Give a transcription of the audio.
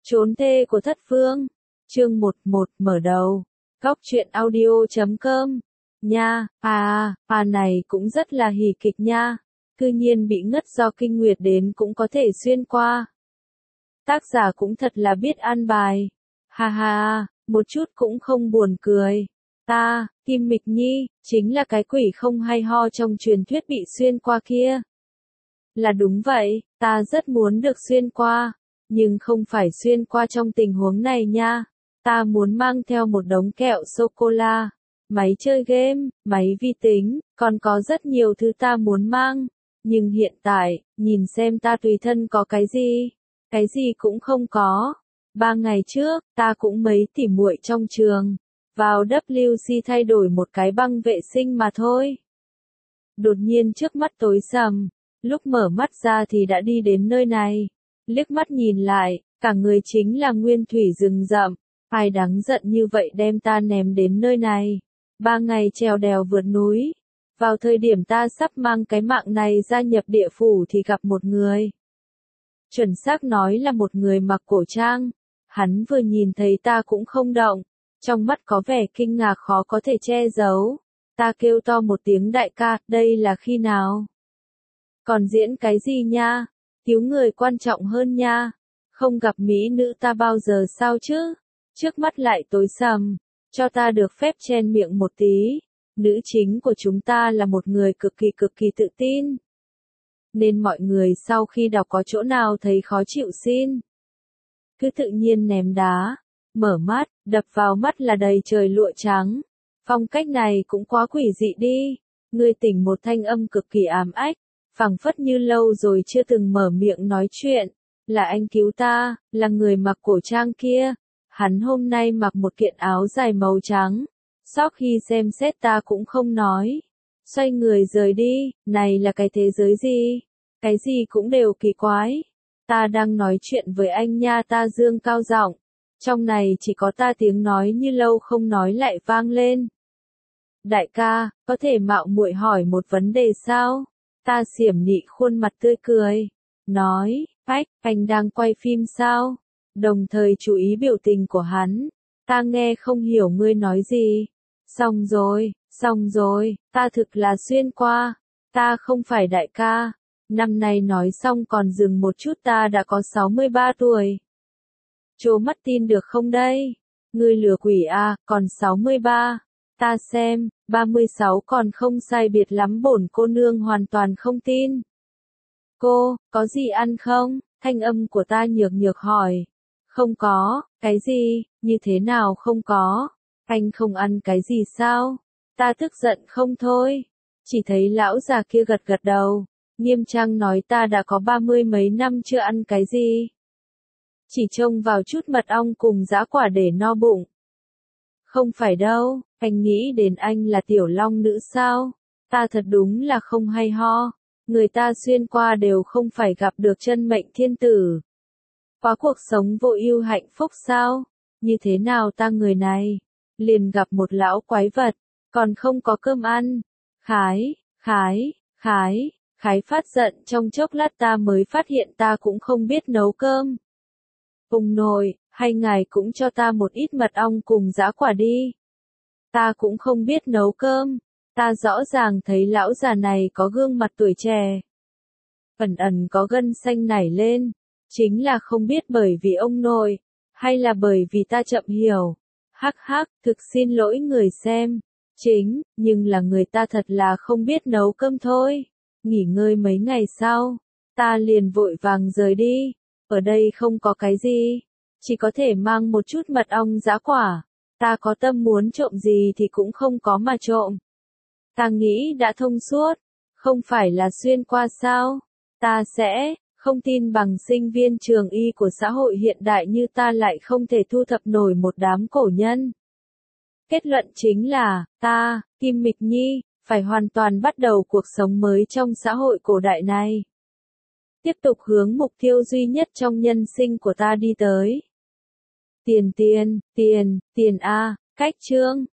Trốn thê của thất phương. Chương 11 mở đầu. Góc truyện audio.com. Nha, này cũng rất là hỉ kịch nha. Cư nhiên bị ngất do kinh nguyệt đến cũng có thể xuyên qua. Tác giả cũng thật là biết ăn bài. Ha ha, một chút cũng không buồn cười. Ta, Kim Mịch Nhi, chính là cái quỷ không hay ho trong truyền thuyết bị xuyên qua kia. Là đúng vậy, ta rất muốn được xuyên qua. Nhưng không phải xuyên qua trong tình huống này nha. Ta muốn mang theo một đống kẹo sô-cô-la, máy chơi game, máy vi tính, còn có rất nhiều thứ ta muốn mang. Nhưng hiện tại, nhìn xem ta tùy thân có cái gì cũng không có. 3 ngày trước, ta cũng mấy tỉ muội trong trường, vào WC thay đổi một cái băng vệ sinh mà thôi. Đột nhiên trước mắt tối sầm, lúc mở mắt ra thì đã đi đến nơi này. Liếc mắt nhìn lại, cả người chính là nguyên thủy rừng rậm. Ai đáng giận như vậy đem ta ném đến nơi này. 3 ngày trèo đèo vượt núi. Vào thời điểm ta sắp mang cái mạng này gia nhập địa phủ thì gặp một người. Chuẩn xác nói là một người mặc cổ trang. Hắn vừa nhìn thấy ta cũng không động. Trong mắt có vẻ kinh ngạc khó có thể che giấu. Ta kêu to một tiếng đại ca, đây là khi nào? Còn diễn cái gì nha? Cứu người quan trọng hơn nha. Không gặp mỹ nữ ta bao giờ sao chứ? Trước mắt lại tối sầm. Cho ta được phép chen miệng một tí. Nữ chính của chúng ta là một người cực kỳ tự tin. Nên mọi người sau khi đọc có chỗ nào thấy khó chịu xin. Cứ tự nhiên ném đá. Mở mắt, đập vào mắt là đầy trời lụa trắng. Phong cách này cũng quá quỷ dị đi. Ngươi tỉnh một thanh âm cực kỳ ám ách. Phảng phất như lâu rồi chưa từng mở miệng nói chuyện. Là anh cứu ta, là người mặc cổ trang kia. Hắn hôm nay mặc một kiện áo dài màu trắng. Sau khi xem xét ta cũng không nói. Xoay người rời đi, này là cái thế giới gì? Cái gì cũng đều kỳ quái. Ta đang nói chuyện với anh nha, ta dương cao giọng. Trong này chỉ có ta tiếng nói như lâu không nói lại vang lên. Đại ca, có thể mạo muội hỏi một vấn đề sao? Ta xiểm nị khuôn mặt tươi cười. Nói, Phách, anh đang quay phim sao? Đồng thời chú ý biểu tình của hắn. Ta nghe không hiểu ngươi nói gì. Xong rồi, ta thực là xuyên qua. Ta không phải đại ca. Năm nay nói xong còn dừng một chút, ta đã có 63 tuổi. Trố mắt tin được không đây? Ngươi lừa quỷ à, còn 63. Ta xem, 36 còn không sai biệt lắm, bổn cô nương hoàn toàn không tin. Cô, có gì ăn không? Thanh âm của ta nhược hỏi. Không có, cái gì, như thế nào không có? Anh không ăn cái gì sao? Ta tức giận không thôi. Chỉ thấy lão già kia gật đầu. Nghiêm trang nói ta đã có 30 mấy năm chưa ăn cái gì. Chỉ trông vào chút mật ong cùng dã quả để no bụng. Không phải đâu, anh nghĩ đến anh là tiểu long nữ sao? Ta thật đúng là không hay ho. Người ta xuyên qua đều không phải gặp được chân mệnh thiên tử. Có cuộc sống vô ưu hạnh phúc sao? Như thế nào ta người này? Liền gặp một lão quái vật, còn không có cơm ăn. Khái phát giận trong chốc lát ta mới phát hiện ta cũng không biết nấu cơm. Ông nội, hay ngài cũng cho ta một ít mật ong cùng dã quả đi. Ta cũng không biết nấu cơm. Ta rõ ràng thấy lão già này có gương mặt tuổi trẻ. Ẩn có gân xanh nảy lên. Chính là không biết bởi vì ông nội, hay là bởi vì ta chậm hiểu. Hắc, thực xin lỗi người xem. Nhưng là người ta thật là không biết nấu cơm thôi. Nghỉ ngơi mấy ngày sau, ta liền vội vàng rời đi. Ở đây không có cái gì, chỉ có thể mang một chút mật ong dã quả. Ta có tâm muốn trộm gì thì cũng không có mà trộm. Ta nghĩ đã thông suốt, không phải là xuyên qua sao? Ta sẽ không tin bằng sinh viên trường y của xã hội hiện đại như ta lại không thể thu thập nổi một đám cổ nhân. Kết luận chính là, ta, Kim Mịch Nhi, phải hoàn toàn bắt đầu cuộc sống mới trong xã hội cổ đại này. Tiếp tục hướng mục tiêu duy nhất trong nhân sinh của ta đi tới. Tiền a, cách chương.